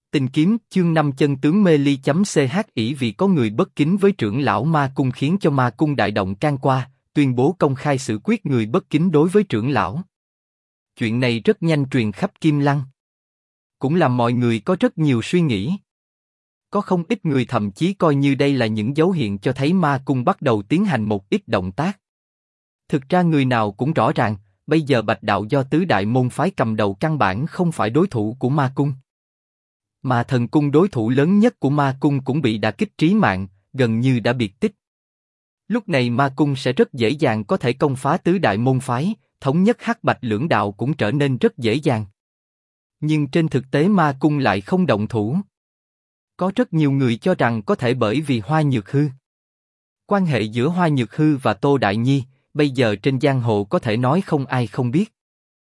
Tình kiếm chương 5 chân tướng mê ly.ch ỷ vì có người bất kính với trưởng lão ma cung khiến cho ma cung đại động can qua, tuyên bố công khai xử quyết người bất kính đối với trưởng lão. Chuyện này rất nhanh truyền khắp Kim Lăng. Cũng làm mọi người có rất nhiều suy nghĩ. Có không ít người thậm chí coi như đây là những dấu hiệu cho thấy ma cung bắt đầu tiến hành một ít động tác. Thực ra người nào cũng rõ ràng, bây giờ Bạch Đạo do tứ đại môn phái cầm đầu căn bản không phải đối thủ của ma cung. Mà thần cung đối thủ lớn nhất của ma cung cũng bị đả kích trí mạng, gần như đã biệt tích. Lúc này ma cung sẽ rất dễ dàng có thể công phá tứ đại môn phái, thống nhất hắc bạch lưỡng đạo cũng trở nên rất dễ dàng. Nhưng trên thực tế ma cung lại không động thủ. Có rất nhiều người cho rằng có thể bởi vì Hoa Nhược Hư. Quan hệ giữa Hoa Nhược Hư và Tô Đại Nhi, bây giờ trên giang hồ có thể nói không ai không biết.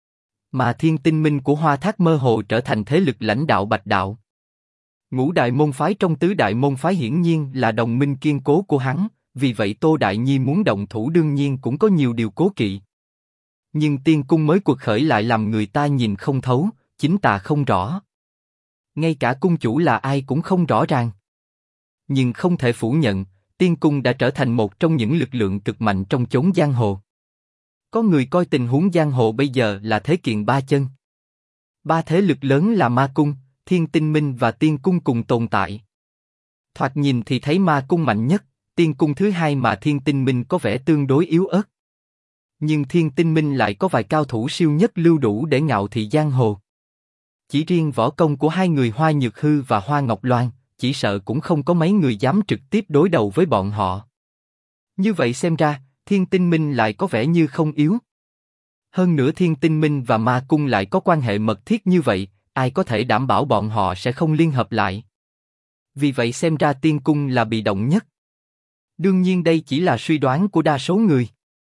Mà thiên tinh minh của Hoa Thác mơ hồ trở thành thế lực lãnh đạo Bạch Đạo. Ngũ đại môn phái trong tứ đại môn phái hiển nhiên là đồng minh kiên cố của hắn, vì vậy Tô Đại Nhi muốn động thủ đương nhiên cũng có nhiều điều cố kỵ. Nhưng tiên cung mới cuộc khởi lại làm người ta nhìn không thấu, chính tà không rõ. Ngay cả cung chủ là ai cũng không rõ ràng. Nhưng không thể phủ nhận, tiên cung đã trở thành một trong những lực lượng cực mạnh trong chốn giang hồ. Có người coi tình huống giang hồ bây giờ là thế kiện ba chân. Ba thế lực lớn là ma cung, thiên tinh minh và tiên cung cùng tồn tại. Thoạt nhìn thì thấy ma cung mạnh nhất, tiên cung thứ hai mà thiên tinh minh có vẻ tương đối yếu ớt. Nhưng thiên tinh minh lại có vài cao thủ siêu nhất lưu đủ để ngạo thị giang hồ. Chỉ riêng võ công của hai người Hoa Nhược Hư và Hoa Ngọc Loan, chỉ sợ cũng không có mấy người dám trực tiếp đối đầu với bọn họ. Như vậy xem ra, thiên tinh minh lại có vẻ như không yếu. Hơn nữa thiên tinh minh và ma cung lại có quan hệ mật thiết như vậy, ai có thể đảm bảo bọn họ sẽ không liên hợp lại. Vì vậy xem ra tiên cung là bị động nhất. Đương nhiên đây chỉ là suy đoán của đa số người.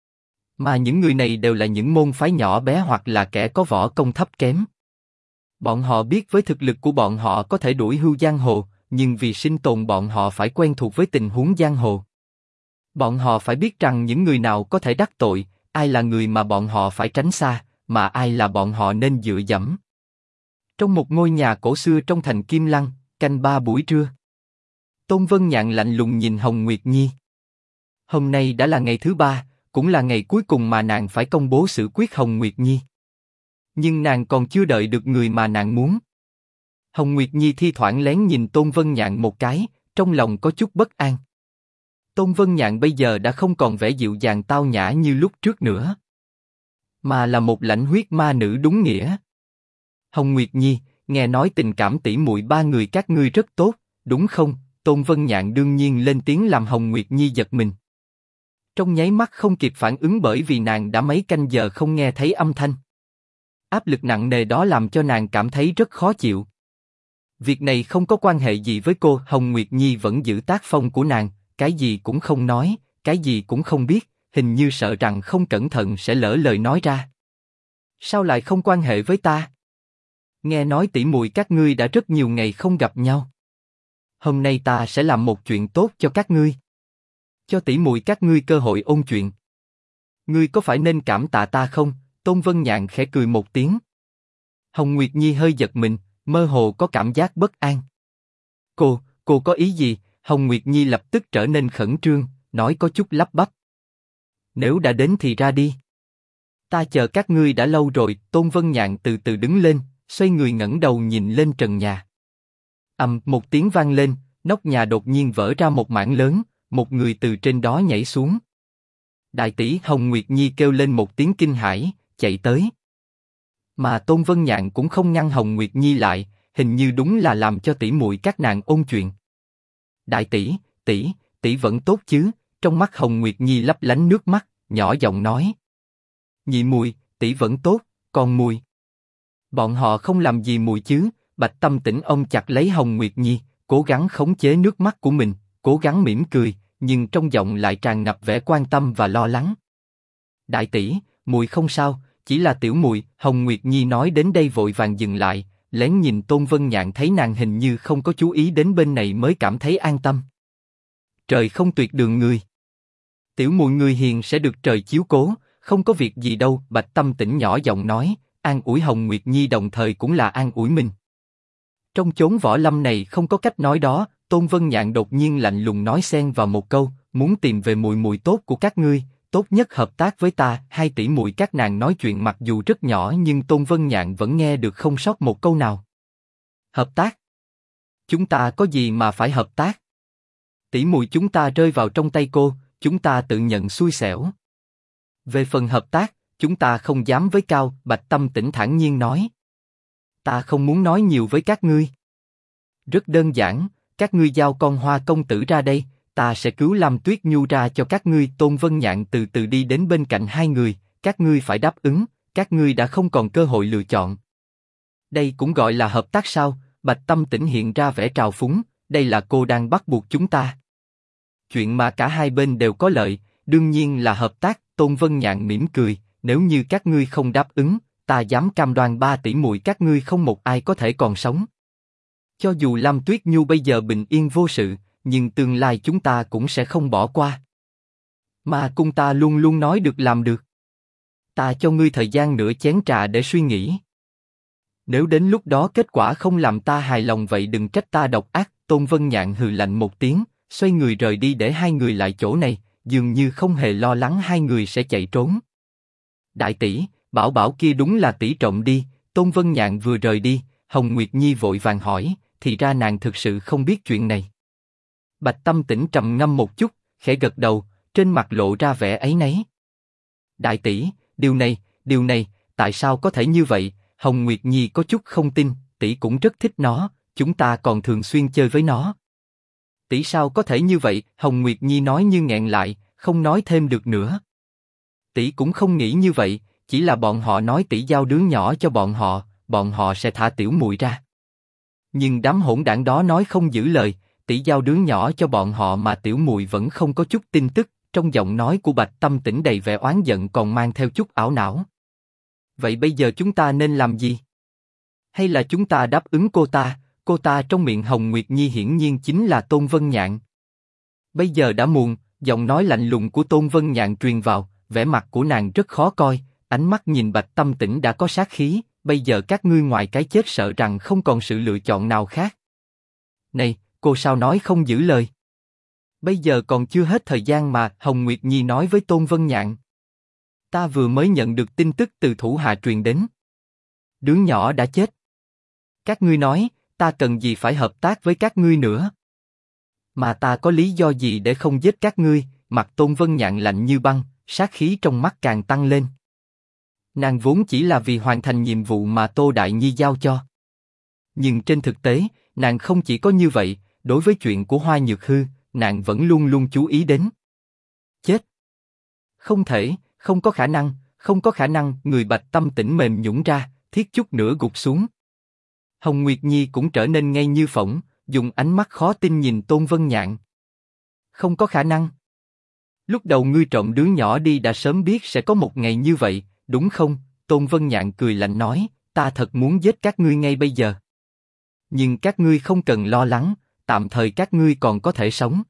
Mà những người này đều là những môn phái nhỏ bé hoặc là kẻ có võ công thấp kém. Bọn họ biết với thực lực của bọn họ có thể đuổi hưu giang hồ, nhưng vì sinh tồn bọn họ phải quen thuộc với tình huống giang hồ. Bọn họ phải biết rằng những người nào có thể đắc tội, ai là người mà bọn họ phải tránh xa, mà ai là bọn họ nên dựa dẫm. Trong một ngôi nhà cổ xưa trong thành Kim Lăng, canh 3 buổi trưa. Tôn Vân Nhạn lạnh lùng nhìn Hồng Nguyệt Nhi. Hôm nay đã là ngày thứ 3, cũng là ngày cuối cùng mà nàng phải công bố xử quyết Hồng Nguyệt Nhi. Nhưng nàng còn chưa đợi được người mà nàng muốn. Hồng Nguyệt Nhi thi thoảng lén nhìn Tôn Vân Nhạn một cái, trong lòng có chút bất an. Tôn Vân Nhạn bây giờ đã không còn vẻ dịu dàng tao nhã như lúc trước nữa, mà là một lãnh huyết ma nữ đúng nghĩa. Hồng Nguyệt Nhi, nghe nói tình cảm tỷ muội ba người các ngươi rất tốt, đúng không? Tôn Vân Nhạn đương nhiên lên tiếng làm Hồng Nguyệt Nhi giật mình. Trong nháy mắt không kịp phản ứng bởi vì nàng đã mấy canh giờ không nghe thấy âm thanh. Áp lực nặng nề đó làm cho nàng cảm thấy rất khó chịu. Việc này không có quan hệ gì với cô. Hồng Nguyệt Nhi vẫn giữ tác phong của nàng, cái gì cũng không nói, cái gì cũng không biết, hình như sợ rằng không cẩn thận sẽ lỡ lời nói ra. Sao lại không quan hệ với ta? Nghe nói tỷ muội các ngươi đã rất nhiều ngày không gặp nhau. Hôm nay ta sẽ làm một chuyện tốt cho các ngươi. Cho tỷ muội các ngươi cơ hội ôn chuyện. Ngươi có phải nên cảm tạ ta không? Tôn Vân Nhạn khẽ cười một tiếng. Hồng Nguyệt Nhi hơi giật mình, mơ hồ có cảm giác bất an. Cô có ý gì? Hồng Nguyệt Nhi lập tức trở nên khẩn trương, nói có chút lắp bắp. Nếu đã đến thì ra đi. Ta chờ các ngươi đã lâu rồi. Tôn Vân Nhạn từ từ đứng lên, xoay người ngẩng đầu nhìn lên trần nhà. Một tiếng vang lên, nóc nhà đột nhiên vỡ ra một mảng lớn, một người từ trên đó nhảy xuống. Đại tỷ! Hồng Nguyệt Nhi kêu lên một tiếng kinh hãi, chạy tới. Mà Tôn Vân Nhạn cũng không ngăn Hồng Nguyệt Nhi lại, hình như đúng là làm cho tỷ muội các nàng ôn chuyện. Đại tỷ, tỷ vẫn tốt chứ? Trong mắt Hồng Nguyệt Nhi lấp lánh nước mắt, nhỏ giọng nói. Nhị muội, tỷ vẫn tốt, còn muội? Bọn họ không làm gì muội chứ? Bạch Tâm Tĩnh ôm chặt lấy Hồng Nguyệt Nhi, cố gắng khống chế nước mắt của mình, cố gắng mỉm cười, nhưng trong giọng lại tràn ngập vẻ quan tâm và lo lắng. Đại tỷ, muội không sao, chỉ là tiểu muội. Hồng Nguyệt Nhi nói đến đây vội vàng dừng lại, lén nhìn Tôn Vân Nhạn thấy nàng hình như không có chú ý đến bên này mới cảm thấy an tâm. Trời không tuyệt đường người. Tiểu muội người hiền sẽ được trời chiếu cố, không có việc gì đâu. Bạch Tâm Tĩnh nhỏ giọng nói, an ủi Hồng Nguyệt Nhi đồng thời cũng là an ủi mình. Trong chốn võ lâm này không có cách nói đó, Tôn Vân Nhạn đột nhiên lạnh lùng nói xen vào một câu, muốn tìm về mùi mùi tốt của các ngươi, tốt nhất hợp tác với ta. Hai tỷ muội các nàng nói chuyện mặc dù rất nhỏ nhưng Tôn Vân Nhạn vẫn nghe được không sót một câu nào. Hợp tác? Chúng ta có gì mà phải hợp tác? Tỷ muội chúng ta rơi vào trong tay cô, chúng ta tự nhận xui xẻo. Về phần hợp tác, chúng ta không dám với cao. Bạch Tâm Tĩnh thản nhiên nói. Ta không muốn nói nhiều với các ngươi. Rất đơn giản, các ngươi giao con Hoa công tử ra đây, ta sẽ cứu Lam Tuyết Nhu ra cho các ngươi. Tôn Vân Nhạn từ từ đi đến bên cạnh hai người, các ngươi phải đáp ứng, các ngươi đã không còn cơ hội lựa chọn. Đây cũng gọi là hợp tác sao? Bạch Tâm Tĩnh hiện ra vẻ trào phúng, đây là cô đang bắt buộc chúng ta. Chuyện mà cả hai bên đều có lợi, đương nhiên là hợp tác. Tôn Vân Nhạn mỉm cười, nếu như các ngươi không đáp ứng, ta dám cam đoan 3 tỷ muội các ngươi không một ai có thể còn sống. Cho dù Lam Tuyết Nhu bây giờ bình yên vô sự, nhưng tương lai chúng ta cũng sẽ không bỏ qua. Mà cung ta luôn luôn nói được làm được. Ta cho ngươi thời gian nửa chén trà để suy nghĩ. Nếu đến lúc đó kết quả không làm ta hài lòng vậy đừng trách ta độc ác. Tôn Vân Nhạn hừ lạnh một tiếng, xoay người rời đi để hai người lại chỗ này, dường như không hề lo lắng hai người sẽ chạy trốn. Đại tỷ, Bảo Bảo kia đúng là tỷ trộm đi. Tôn Vân Nhạn vừa rời đi, Hồng Nguyệt Nhi vội vàng hỏi, thì ra nàng thực sự không biết chuyện này. Bạch Tâm Tĩnh trầm ngâm một chút, khẽ gật đầu, trên mặt lộ ra vẻ áy náy. Đại tỷ, điều này, tại sao có thể như vậy? Hồng Nguyệt Nhi có chút không tin, tỷ cũng rất thích nó, chúng ta còn thường xuyên chơi với nó. Tỷ sao có thể như vậy? Hồng Nguyệt Nhi nói như nghẹn lại, không nói thêm được nữa. Tỷ cũng không nghĩ như vậy, chỉ là bọn họ nói tỷ giao đứa nhỏ cho bọn họ sẽ thả tiểu muội ra. Nhưng đám hỗn đảng đó nói không giữ lời, tỷ giao đứa nhỏ cho bọn họ mà tiểu muội vẫn không có chút tin tức. Trong giọng nói của Bạch Tâm Tĩnh đầy vẻ oán giận còn mang theo chút ảo não. Vậy bây giờ chúng ta nên làm gì? Hay là chúng ta đáp ứng cô ta? Cô ta trong miệng Hồng Nguyệt Nhi hiển nhiên chính là Tôn Vân Nhạn. Bây giờ đã muộn, giọng nói lạnh lùng của Tôn Vân Nhạn truyền vào, vẻ mặt của nàng rất khó coi, ánh mắt nhìn Bạch Tâm Tĩnh đã có sát khí. Bây giờ các ngươi ngoài cái chết sợ rằng không còn sự lựa chọn nào khác. Này, cô sao nói không giữ lời? Bây giờ còn chưa hết thời gian mà. Hồng Nguyệt Nhi nói với Tôn Vân Nhạn. Ta vừa mới nhận được tin tức từ thủ hạ truyền đến. Đứa nhỏ đã chết. Các ngươi nói, ta cần gì phải hợp tác với các ngươi nữa? Mà ta có lý do gì để không giết các ngươi? Mặt Tôn Vân Nhạn lạnh như băng, sát khí trong mắt càng tăng lên. Nàng vốn chỉ là vì hoàn thành nhiệm vụ mà Tô Đại Nhi giao cho. Nhưng trên thực tế, nàng không chỉ có như vậy, đối với chuyện của Hoa Nhược Hư, nàng vẫn luôn luôn chú ý đến. Chết! Không thể, không có khả năng, người Bạch Tâm Tĩnh mềm nhũn ra, thiết chút nữa gục xuống. Hồng Nguyệt Nhi cũng trở nên ngây như phỗng, dùng ánh mắt khó tin nhìn Tôn Vân Nhạn. Không có khả năng. Lúc đầu ngươi trộm đứa nhỏ đi đã sớm biết sẽ có một ngày như vậy, đúng không? Tôn Vân Nhạn cười lạnh nói, ta thật muốn giết các ngươi ngay bây giờ. Nhưng các ngươi không cần lo lắng, tạm thời các ngươi còn có thể sống.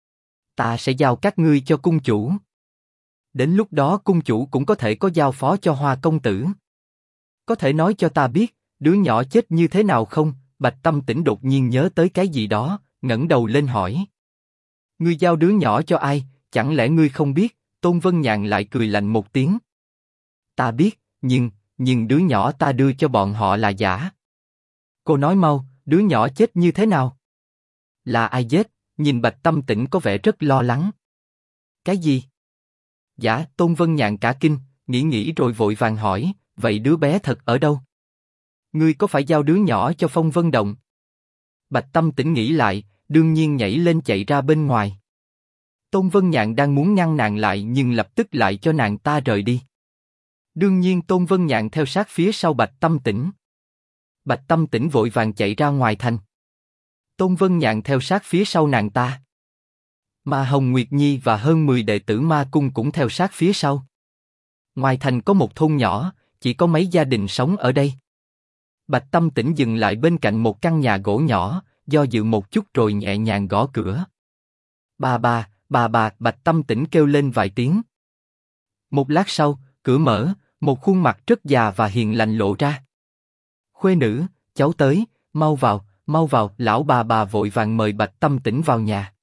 Ta sẽ giao các ngươi cho cung chủ. Đến lúc đó cung chủ cũng có thể có giao phó cho Hoa công tử. Có thể nói cho ta biết, đứa nhỏ chết như thế nào không? Bạch Tâm Tĩnh đột nhiên nhớ tới cái gì đó, ngẩng đầu lên hỏi. Ngươi giao đứa nhỏ cho ai? Chẳng lẽ ngươi không biết? Tôn Vân Nhạn lại cười lạnh một tiếng. Ta biết, nhưng đứa nhỏ ta đưa cho bọn họ là giả. Cô nói mau, đứa nhỏ chết như thế nào? Là ai giết? Nhìn Bạch Tâm Tĩnh có vẻ rất lo lắng. Cái gì? Giả? Tôn Vân Nhạn cả kinh, nghĩ rồi vội vàng hỏi, vậy đứa bé thật ở đâu? Ngươi có phải giao đứa nhỏ cho Phong Vân Động? Bạch Tâm Tĩnh nghĩ lại, đương nhiên nhảy lên chạy ra bên ngoài. Tôn Vân Nhạn đang muốn ngăn nàng lại nhưng lập tức lại cho nàng ta rời đi. Đương nhiên Tôn Vân Nhạn theo sát phía sau Bạch Tâm Tĩnh. Bạch Tâm Tĩnh vội vàng chạy ra ngoài thành. Tôn Vân Nhạn theo sát phía sau nàng ta. Mà Hồng Nguyệt Nhi và hơn 10 đệ tử Ma Cung cũng theo sát phía sau. Ngoài thành có một thôn nhỏ, chỉ có mấy gia đình sống ở đây. Bạch Tâm Tĩnh dừng lại bên cạnh một căn nhà gỗ nhỏ, do dự một chút rồi nhẹ nhàng gõ cửa. Bà, Bạch Tâm Tĩnh kêu lên vài tiếng. Một lát sau, cửa mở, một khuôn mặt rất già và hiền lành lộ ra. Khuê nữ, cháu tới, mau vào. mau vào. Lão bà vội vàng mời Bạch Tâm Tĩnh vào nhà.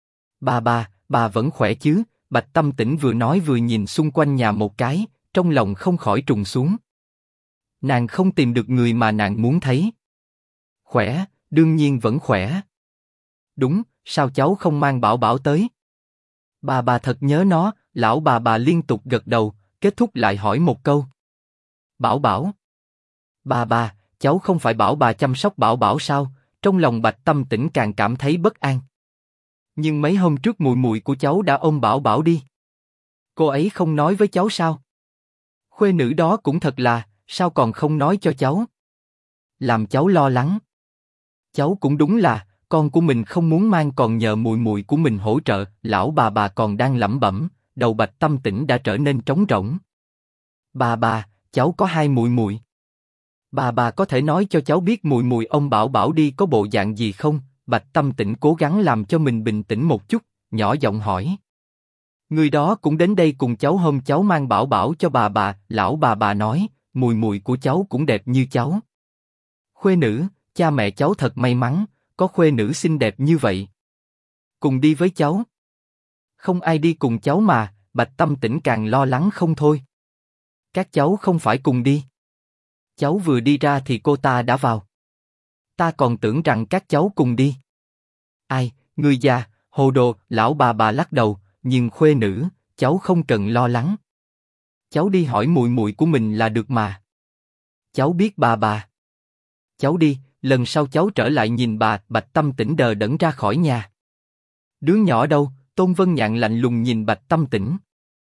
Bà vẫn khỏe chứ? Bạch Tâm Tĩnh vừa nói vừa nhìn xung quanh nhà một cái, trong lòng không khỏi trùng xuống. Nàng không tìm được người mà nàng muốn thấy. Khỏe, đương nhiên vẫn khỏe. Đúng, sao cháu không mang Bảo Bảo tới? Bà thật nhớ nó. Lão bà liên tục gật đầu, kết thúc lại hỏi một câu. Bảo Bảo. Bà, cháu không phải bảo bà chăm sóc Bảo Bảo sao? Trong lòng Bạch Tâm Tĩnh càng cảm thấy bất an. Nhưng mấy hôm trước mùi mùi của cháu đã ôm Bảo Bảo đi. Cô ấy không nói với cháu sao? Khuê nữ đó cũng thật là, sao còn không nói cho cháu? Làm cháu lo lắng. Cháu cũng đúng là, con của mình không muốn mang còn nhờ mùi mùi của mình hỗ trợ. Lão bà còn đang lẩm bẩm, đầu Bạch Tâm Tĩnh đã trở nên trống rỗng. Bà, cháu có hai mùi mùi. Bà có thể nói cho cháu biết mùi mùi ông Bảo Bảo đi có bộ dạng gì không? Bạch Tâm Tĩnh cố gắng làm cho mình bình tĩnh một chút, nhỏ giọng hỏi. Người đó cũng đến đây cùng cháu hôm cháu mang Bảo Bảo cho bà. Lão bà nói, mùi mùi của cháu cũng đẹp như cháu. Khuê nữ, cha mẹ cháu thật may mắn, có khuê nữ xinh đẹp như vậy. Cùng đi với cháu. Không ai đi cùng cháu mà. Bạch Tâm Tĩnh càng lo lắng không thôi. Các cháu không phải cùng đi. Cháu vừa đi ra thì cô ta đã vào. Ta còn tưởng rằng các cháu cùng đi. Ai, người già, hồ đồ. Lão bà lắc đầu, nhưng khuê nữ, cháu không cần lo lắng. Cháu đi hỏi mùi mùi của mình là được mà. Cháu biết bà. Cháu đi, lần sau cháu trở lại nhìn bà. Bạch Tâm Tĩnh đờ đẫn ra khỏi nhà. Đứa nhỏ đâu? Tôn Vân Nhạn lạnh lùng nhìn Bạch Tâm Tĩnh.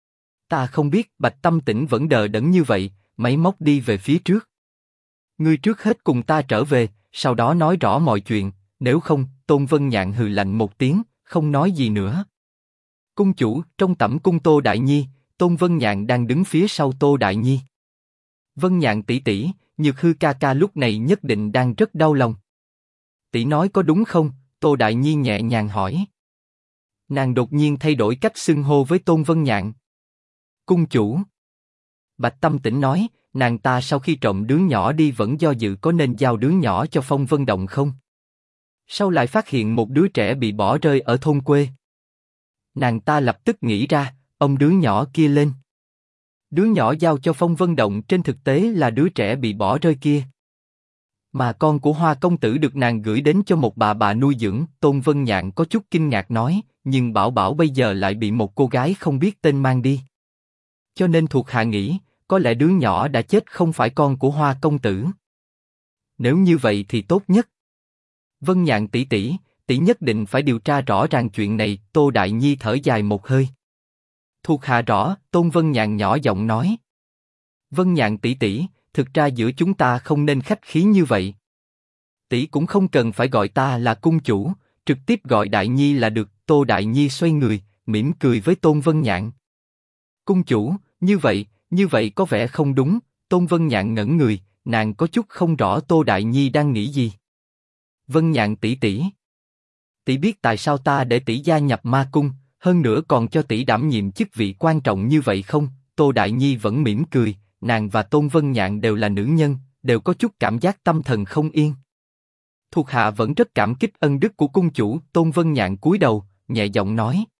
Ta không biết. Bạch Tâm Tĩnh vẫn đờ đẫn như vậy, máy móc đi về phía trước. Ngươi trước hết cùng ta trở về, sau đó nói rõ mọi chuyện, nếu không. Tôn Vân Nhạn hừ lạnh một tiếng, không nói gì nữa. Cung chủ, trong tẩm cung Tô Đại Nhi. Tôn Vân Nhạn đang đứng phía sau Tô Đại Nhi. Vân Nhạn tỷ tỷ, Nhược Hư ca ca lúc này nhất định đang rất đau lòng. Tỷ nói có đúng không? Tô Đại Nhi nhẹ nhàng hỏi. Nàng đột nhiên thay đổi cách xưng hô với Tôn Vân Nhạn. Cung chủ. Bạch Tâm Tĩnh nói, nàng ta sau khi trộm đứa nhỏ đi vẫn do dự có nên giao đứa nhỏ cho Phong Vân Động không? Sau lại phát hiện một đứa trẻ bị bỏ rơi ở thôn quê. Nàng ta lập tức nghĩ ra, ông đứa nhỏ kia lên. Đứa nhỏ giao cho Phong Vân Động trên thực tế là đứa trẻ bị bỏ rơi kia. Mà con của Hoa công tử được nàng gửi đến cho một bà nuôi dưỡng. Tôn Vân Nhạn có chút kinh ngạc nói, nhưng Bảo Bảo bây giờ lại bị một cô gái không biết tên mang đi. Cho nên thuộc hạ nghĩ, có lẽ đứa nhỏ đã chết không phải con của Hoa công tử. Nếu như vậy thì tốt nhất. Vân Nhạn tỷ tỷ, tỷ nhất định phải điều tra rõ ràng chuyện này. Tô Đại Nhi thở dài một hơi. Thuộc hạ rõ. Tôn Vân Nhạn nhỏ giọng nói. Vân Nhạn tỷ tỷ, thực ra giữa chúng ta không nên khách khí như vậy. Tỷ cũng không cần phải gọi ta là cung chủ, trực tiếp gọi Đại Nhi là được. Tô Đại Nhi xoay người, mỉm cười với Tôn Vân Nhạn. Cung chủ, như vậy có vẻ không đúng. Tôn Vân Nhạn ngẩn người, nàng có chút không rõ Tô Đại Nhi đang nghĩ gì. Vân Nhạn tỷ tỷ, tỷ biết tại sao ta để tỷ gia nhập ma cung, hơn nữa còn cho tỷ đảm nhiệm chức vị quan trọng như vậy không? Tô Đại Nhi vẫn mỉm cười, nàng và Tôn Vân Nhạn đều là nữ nhân, đều có chút cảm giác tâm thần không yên. Thuộc hạ vẫn rất cảm kích ân đức của cung chủ. Tôn Vân Nhạn cúi đầu, nhẹ giọng nói.